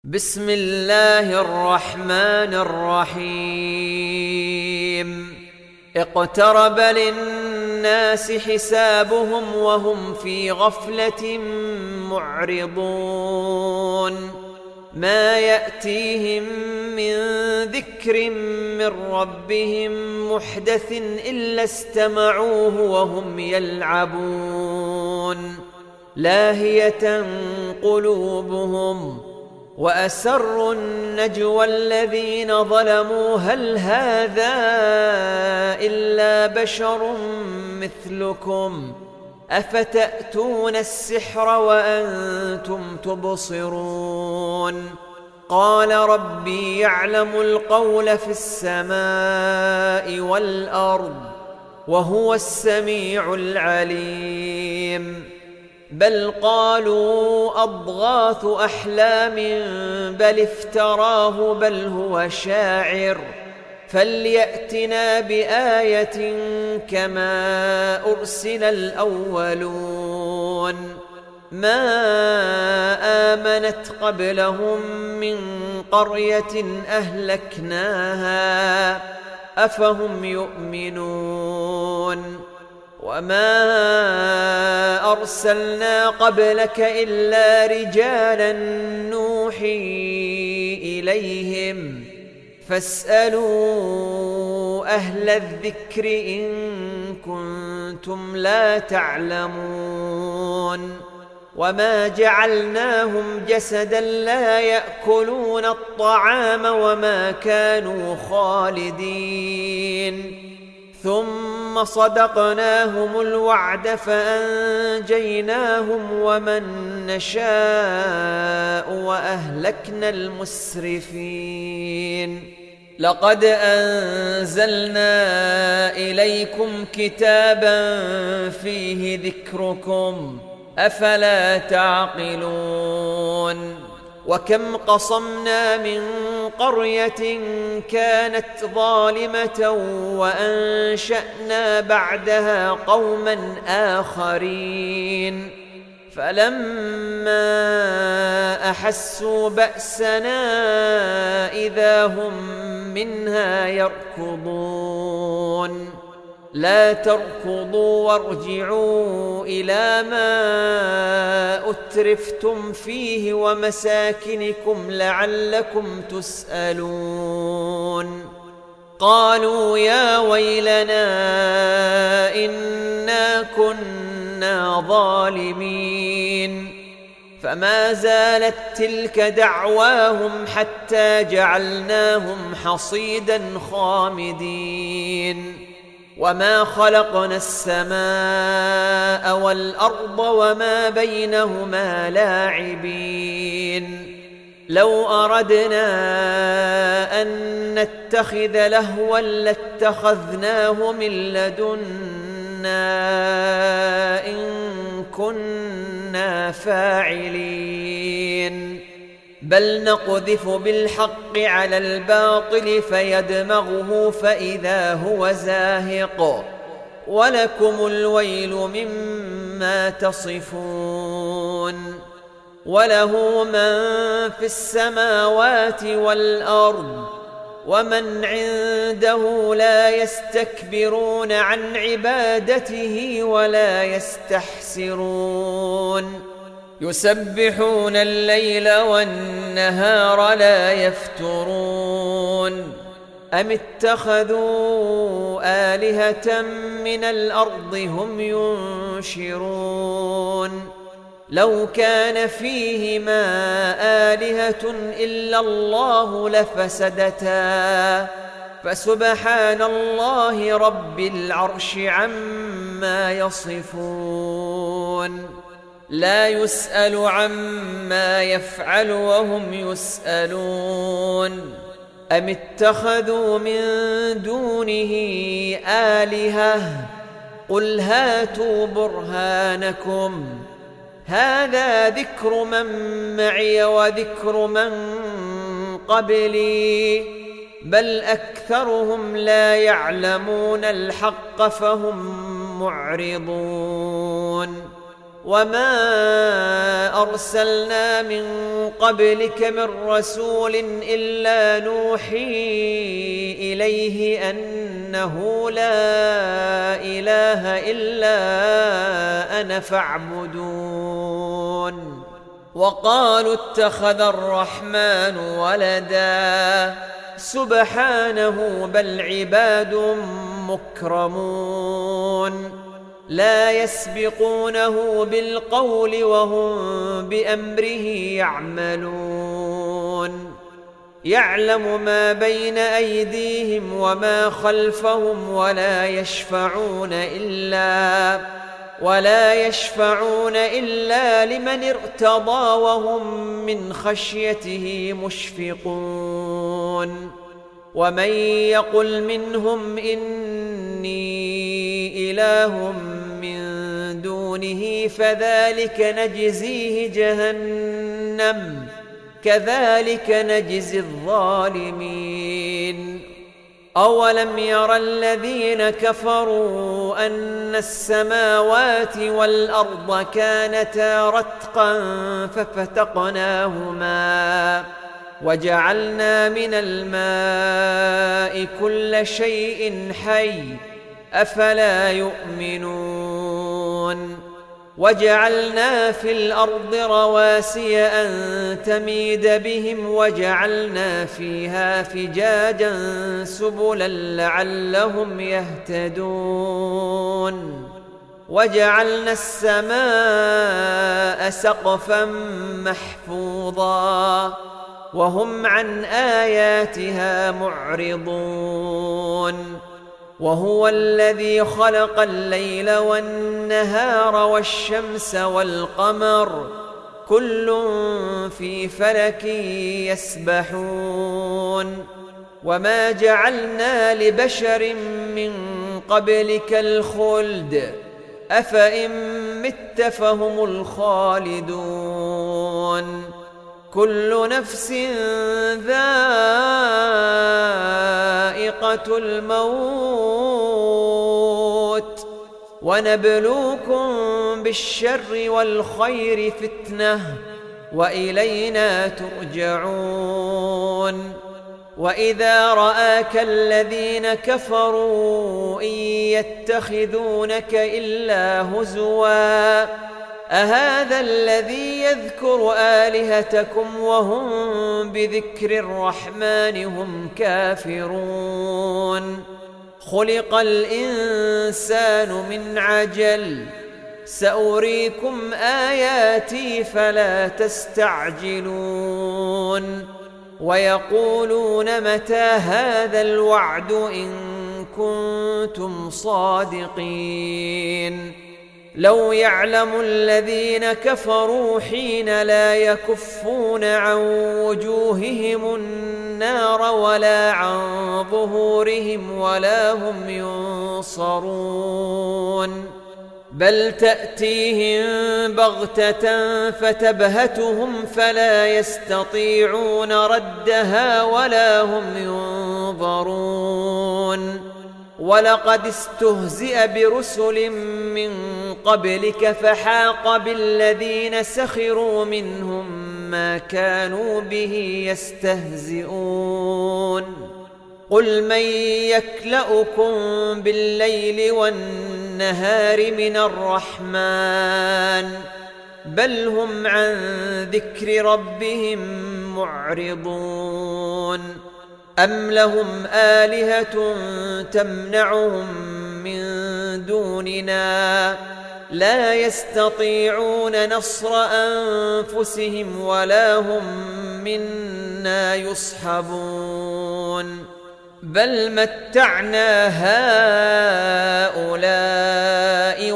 بسم الله الرحمن الرحيم. اقترب للناس حسابهم وهم في غفلة معرضون. ما يأتيهم من ذكر من ربهم محدث إلا استمعوه وهم يلعبون. لاهية قلوبهم وأسروا النجوى الذين ظلموا هل هذا إلا بشر مثلكم أفتأتون السحر وأنتم تبصرون. قال ربي يعلم القول في السماء والأرض وهو السميع العليم. بل قالوا أضغاث أحلام بل افتراه بل هو شاعر فليأتنا بآية كما أرسل الأولون. ما آمنت قبلهم من قرية أهلكناها أفهم يؤمنون. وما أرسلنا قبلك إلا رجالا نوحي إليهم فاسألوا أهل الذكر إن كنتم لا تعلمون. وما جعلناهم جسدا لا يأكلون الطعام وما كانوا خالدين ثم صدقناهم الوعد فأنجيناهم ومن نشاء وأهلكنا المسرفين. لقد أنزلنا إليكم كتابا فيه ذكركم أفلا تعقلون. وكم قصمنا من قرية كانت ظالمة وأنشأنا بعدها قوما آخرين فلما أحسوا بأسنا إذا هم منها يركضون. لا تركضوا وارجعوا إلى ما أترفتم فيه ومساكنكم لعلكم تسألون. قالوا يا ويلنا إنا كنا ظالمين. فما زالت تلك دعواهم حتى جعلناهم حصيدا خامدين. وما خلقنا السماء والأرض وما بينهما لاعبين. لو أردنا أن نتخذ لهوا لاتخذناه من لدنا إن كنا فاعلين. بل نقذف بالحق على الباطل فيدمغه فإذا هو زاهق ولكم الويل مما تصفون. وله من في السماوات والأرض ومن عنده لا يستكبرون عن عبادته ولا يستحسرون. يسبحون الليل والنهار لا يفترون. أم اتخذوا آلهة من الأرض هم ينشرون. لو كان فيهما آلهة إلا الله لفسدتا فسبحان الله رب العرش عما يصفون. لا يسأل عما يفعل وهم يسألون. أم اتخذوا من دونه آلهة قل هاتوا برهانكم هذا ذكر من معي وذكر من قبلي بل أكثرهم لا يعلمون الحق فهم معرضون. وما أرسلنا من قبلك من رسول إلا نوحي إليه أنه لا إله إلا أنا فاعبدون وقالوا اتخذ الرحمن ولدا سبحانه بل عباد مكرمون لا يسبقونه بالقول وهم بأمره يعملون يعلم ما بين أيديهم وما خلفهم ولا يشفعون إلا لمن ارتضى وهم من خشيته مشفقون ومن يقل منهم إني إله من دونه فذلك نجزيه جهنم كذلك نجزي الظالمين أولم ير الذين كفروا أن السماوات والأرض كانتا رتقا ففتقناهما وجعلنا من الماء كل شيء حي أفلا يؤمنون وجعلنا في الأرض رواسي أن تميد بهم وجعلنا فيها فجاجا سبلا لعلهم يهتدون وجعلنا السماء سقفا محفوظا وهم عن آياتها معرضون وهو الذي خلق الليل والنهار والشمس والقمر كل في فلك يسبحون وما جعلنا لبشر من قبلك الخلد أفإن مت فهم الخالدون كل نفس ذائقة الموت ونبلوكم بالشر والخير فتنة وإلينا ترجعون وإذا رآك الذين كفروا إن يتخذونك إلا هزوا أهذا الذي يذكر آلهتكم وهم بذكر الرحمن هم كافرون خلق الإنسان من عجل سأريكم آياتي فلا تستعجلون ويقولون متى هذا الوعد إن كنتم صادقين لو يعلم الذين كفروا حين لا يكفون عن وجوههم النار ولا عن ظهورهم ولا هم ينصرون بل تأتيهم بغتة فتبهتهم فلا يستطيعون ردها ولا هم ينظرون ولقد استهزئ برسل من قبلك فحاق بالذين سخروا منهم ما كانوا به يستهزئون قل من يكلؤكم بالليل والنهار من الرحمن بل هم عن ذكر ربهم معرضون أم لهم آلهة تمنعهم من دوننا لا يستطيعون نصر أنفسهم ولا هم منا يصحبون بل متعنا هؤلاء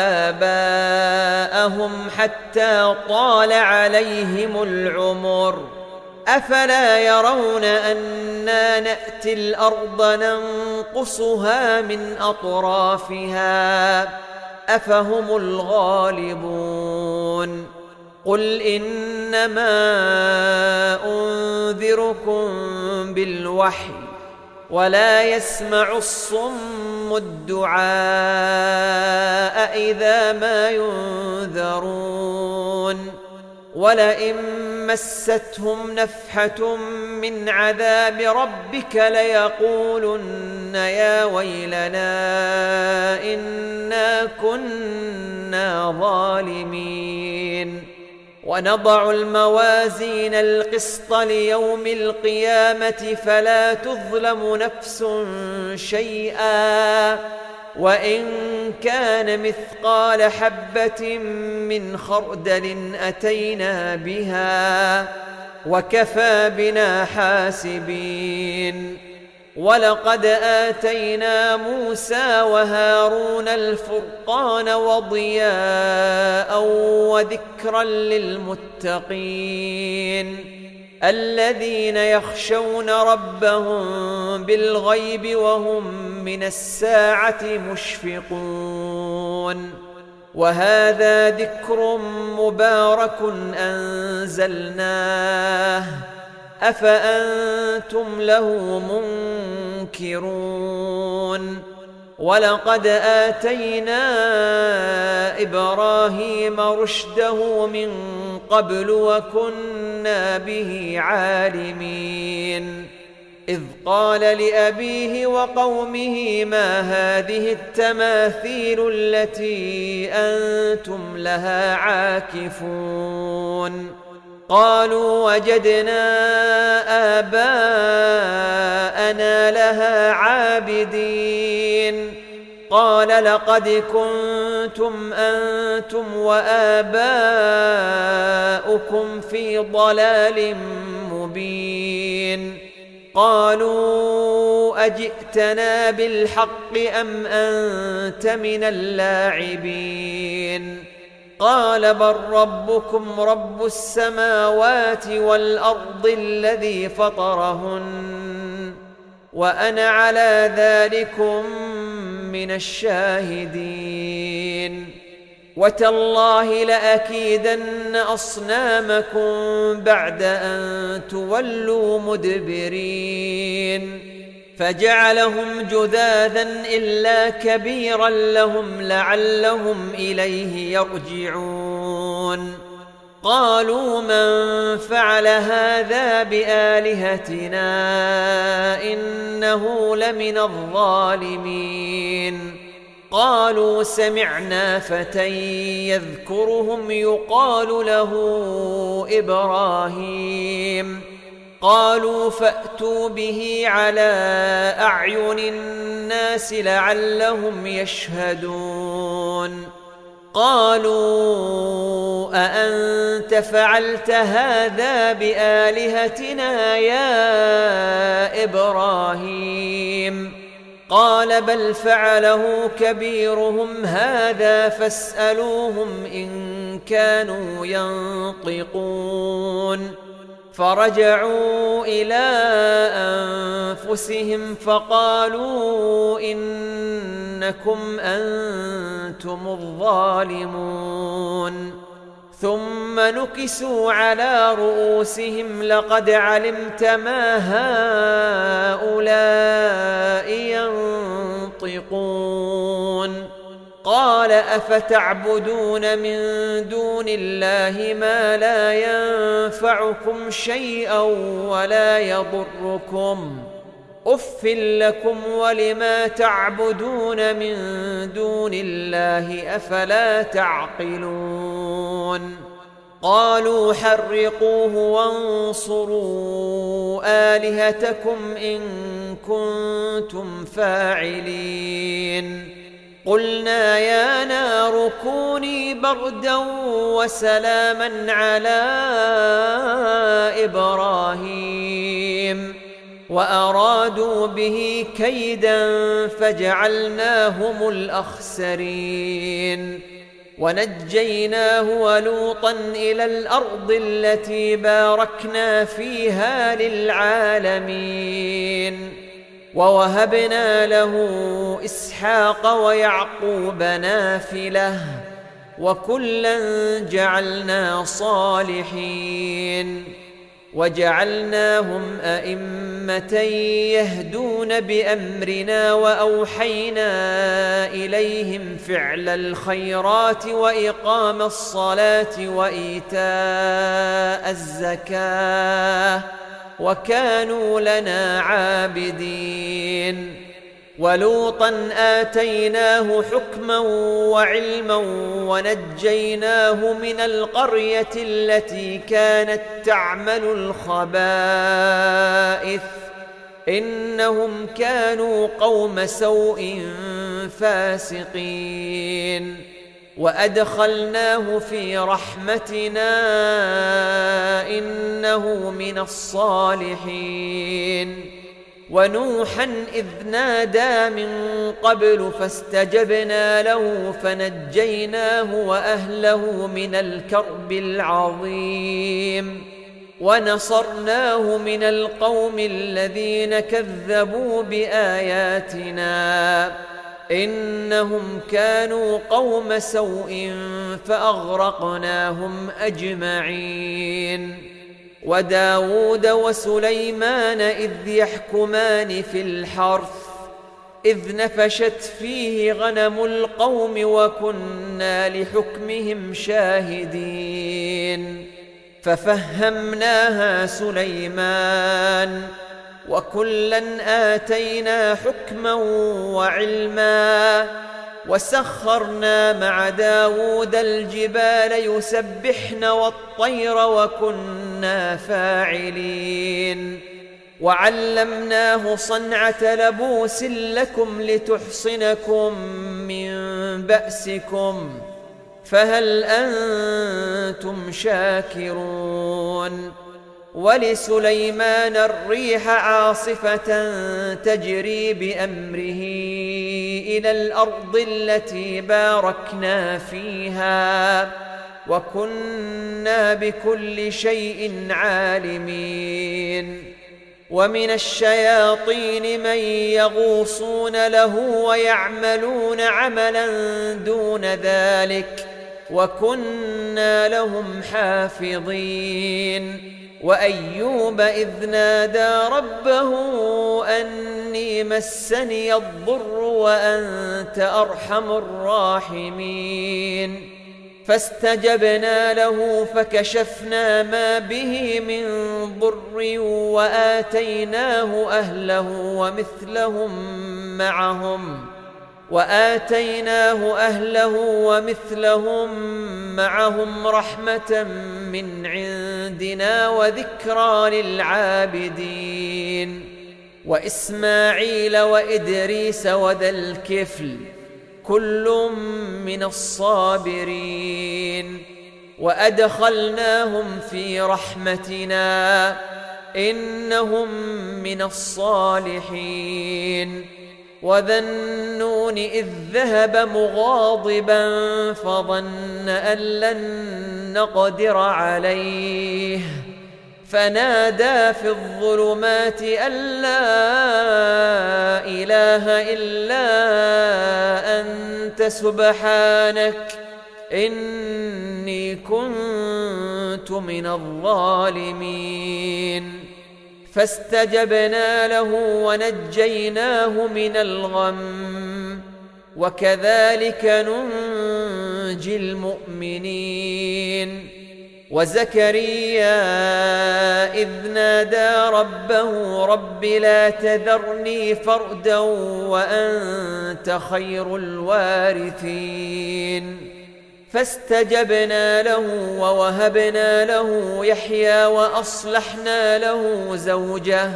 وآباءهم حتى طال عليهم العمر أفلا يرون أنا نأتي الأرض ننقصها من أطرافها أفهم الغالبون قل إنما أنذركم بالوحي ولا يسمع الصم الدعاء إذا ما ينذرون ولئن مستهم نفحة من عذاب ربك ليقولن يا ويلنا إنا كنا ظالمين ونضع الموازين القسط ليوم القيامة فلا تظلم نفس شيئا وإن كان مثقال حبة من خردل أتينا بها وكفى بنا حاسبين ولقد آتينا موسى وهارون الفرقان وضياء وذكرا للمتقين الذين يخشون ربهم بالغيب وهم من الساعة مشفقون وهذا ذكر مبارك أنزلناه أفأنتم له منكرون ولقد آتينا إبراهيم رشده من قبل وكنا به عالمين إذ قال لأبيه وقومه ما هذه التماثيل التي أنتم لها عاكفون قالوا وجدنا آباءنا لها عابدين قال لقد كنتم أنتم وآباؤكم في ضلال مبين قالوا أجئتنا بالحق أم أنت من اللاعبين قال بل ربكم رب السماوات والأرض الذي فطرهن وأنا على ذلكم من الشاهدين وتالله لأكيدن أصنامكم بعد أن تولوا مدبرين فجعلهم جذاذا إلا كبيرا لهم لعلهم إليه يرجعون قالوا من فعل هذا بآلهتنا إنه لمن الظالمين قالوا سمعنا فتى يذكرهم يقال له إبراهيم قالوا فأتوا به على أعين الناس لعلهم يشهدون قالوا أأنت فعلت هذا بآلهتنا يا إبراهيم قال بل فعله كبيرهم هذا فاسألوهم إن كانوا ينطقون فرجعوا إلى أنفسهم فقالوا إنكم أنتم الظالمون ثم نكسوا على رؤوسهم لقد علمت ما هؤلاء ينطقون قال أفتعبدون من دون الله ما لا ينفعكم شيئا ولا يضركم أف لكم ولما تعبدون من دون الله أفلا تعقلون قالوا حرقوه وانصروا آلهتكم إن كنتم فاعلين قلنا يا نار كوني بردا وسلاما على إبراهيم وأرادوا به كيدا فجعلناهم الأخسرين ونجيناه ولوطا إلى الأرض التي باركنا فيها للعالمين ووهبنا له إسحاق ويعقوب نافلة وكلا جعلنا صالحين وجعلناهم أئمة يهدون بأمرنا وأوحينا إليهم فعل الخيرات وإقام الصلاة وإيتاء الزكاة وكانوا لنا عابدين. ولوطا آتيناه حكما وعلما ونجيناه من القرية التي كانت تعمل الخبائث إنهم كانوا قوم سوء فاسقين. وأدخلناه في رحمتنا إنه من الصالحين. ونوحا إذ نادى من قبل فاستجبنا له فنجيناه وأهله من الكرب العظيم ونصرناه من القوم الذين كذبوا بآياتنا إنهم كانوا قوم سوء فأغرقناهم أجمعين. وداود وسليمان إذ يحكمان في الحرث إذ نفشت فيه غنم القوم وكنا لحكمهم شاهدين. ففهمناها سليمان وكلا آتينا حكما وعلما وسخرنا مع داود الجبال يسبحن والطير وكنا فاعلين. وعلمناه صنعة لبوس لكم لتحصنكم من بأسكم فهل أنتم شاكرون؟ ولسليمان الريح عاصفة تجري بأمره إلى الأرض التي باركنا فيها وكنا بكل شيء عالمين. ومن الشياطين من يغوصون له ويعملون عملا دون ذلك وكنا لهم حافظين. وأيوب إذ نادى ربه أني مسني الضر وأنت أرحم الراحمين فاستجبنا له فكشفنا ما به من ضر وآتيناه أهله ومثلهم معهم رحمة من عندنا وذكرى للعابدين. وإسماعيل وإدريس وذا الكفل كل من الصابرين وأدخلناهم في رحمتنا إنهم من الصالحين. وذا النون إذ ذهب مغاضبا فظن أن لن نقدر عليه فنادى في الظلمات أن لا إله إلا أنت سبحانك إني كنت من الظالمين. فاستجبنا له ونجيناه من الغم وكذلك ننجي المؤمنين. وزكريا إذ نادى ربه رب لا تذرني فردا وأنت خير الوارثين فاستجبنا له ووهبنا له يحيى وأصلحنا له زوجه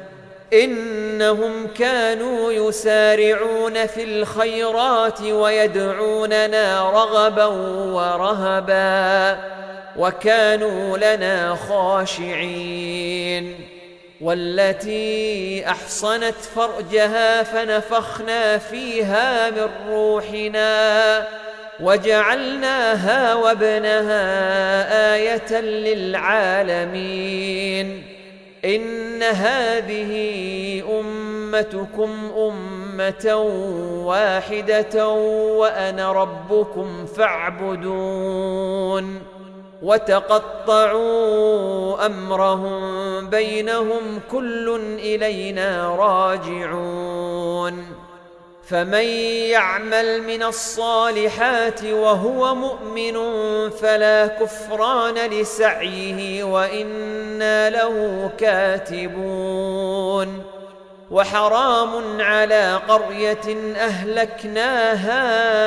إنهم كانوا يسارعون في الخيرات ويدعوننا رغبا ورهبا وكانوا لنا خاشعين. والتي أحصنت فرجها فنفخنا فيها من روحنا وجعلناها وابنها آية للعالمين. إن هذه أمتكم أمة واحدة وأنا ربكم فاعبدون. وتقطعوا أمرهم بينهم كل إلينا راجعون فمن يعمل من الصالحات وهو مؤمن فلا كفران لسعيه وإنا له كاتبون وحرام على قرية أهلكناها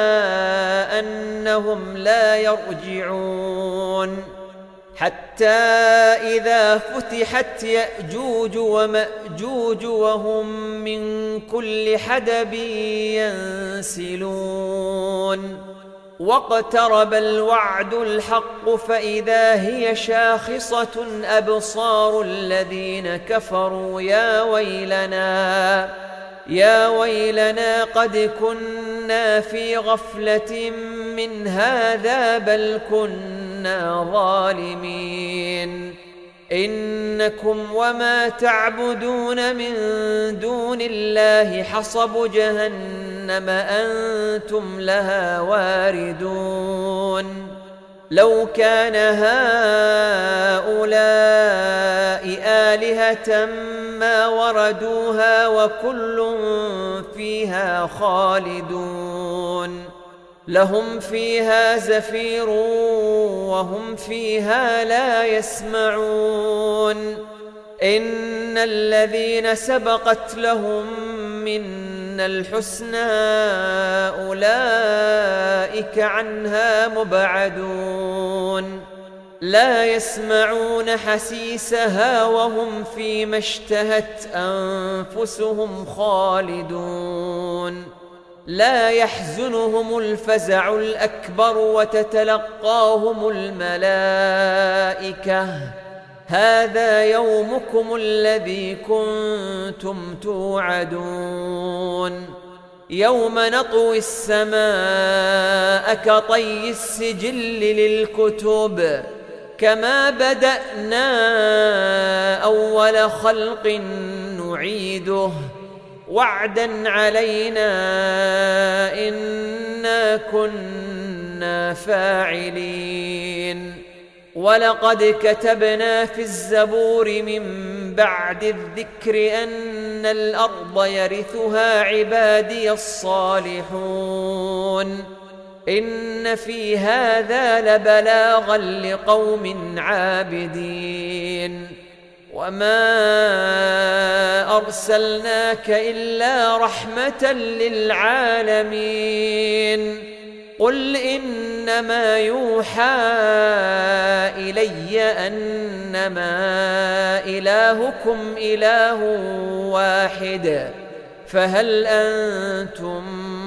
أنهم لا يرجعون حتى إذا فتحت يأجوج ومأجوج وهم من كل حدب ينسلون واقترب الوعد الحق فإذا هي شاخصة أبصار الذين كفروا يا ويلنا قد كنا في غفلة من هذا بل كنا ظالمين إنكم وما تعبدون من دون الله حصب جهنم أنتم لها واردون لو كان هؤلاء آلهة ما وردوها وكل فيها خالدون لهم فيها زفير وهم فيها لا يسمعون إن الذين سبقت لهم منا الحسنى أولئك عنها مبعدون لا يسمعون حسيسها وهم فيما اشتهت أنفسهم خالدون لا يحزنهم الفزع الأكبر وتتلقاهم الملائكة هذا يومكم الذي كنتم توعدون يوم نطوي السماء كطي السجل للكتب كما بدأنا أول خلق نعيده وعدا علينا إنا كنا فاعلين ولقد كتبنا في الزبور من بعد الذكر أن الأرض يرثها عبادي الصالحون إن في هذا لبلاغا لقوم عابدين وما أرسلناك إلا رحمة للعالمين قل إنما يوحى إلي أنما إلهكم إله واحد فهل أنتم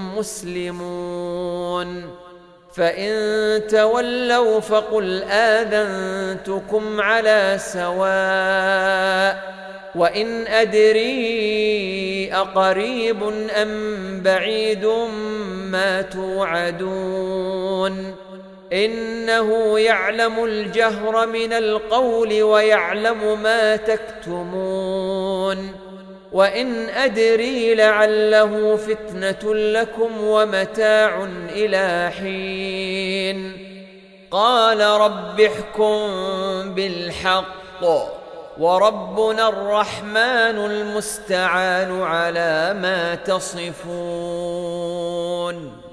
مسلمون فإن تولوا فقل آذنتكم على سواء وإن أدري أقريب أم بعيد ما توعدون إنه يعلم الجهر من القول ويعلم ما تكتمون وإن أدري لعله فتنة لكم ومتاع إلى حين قال رب احكم بالحق وربنا الرحمن المستعان على ما تصفون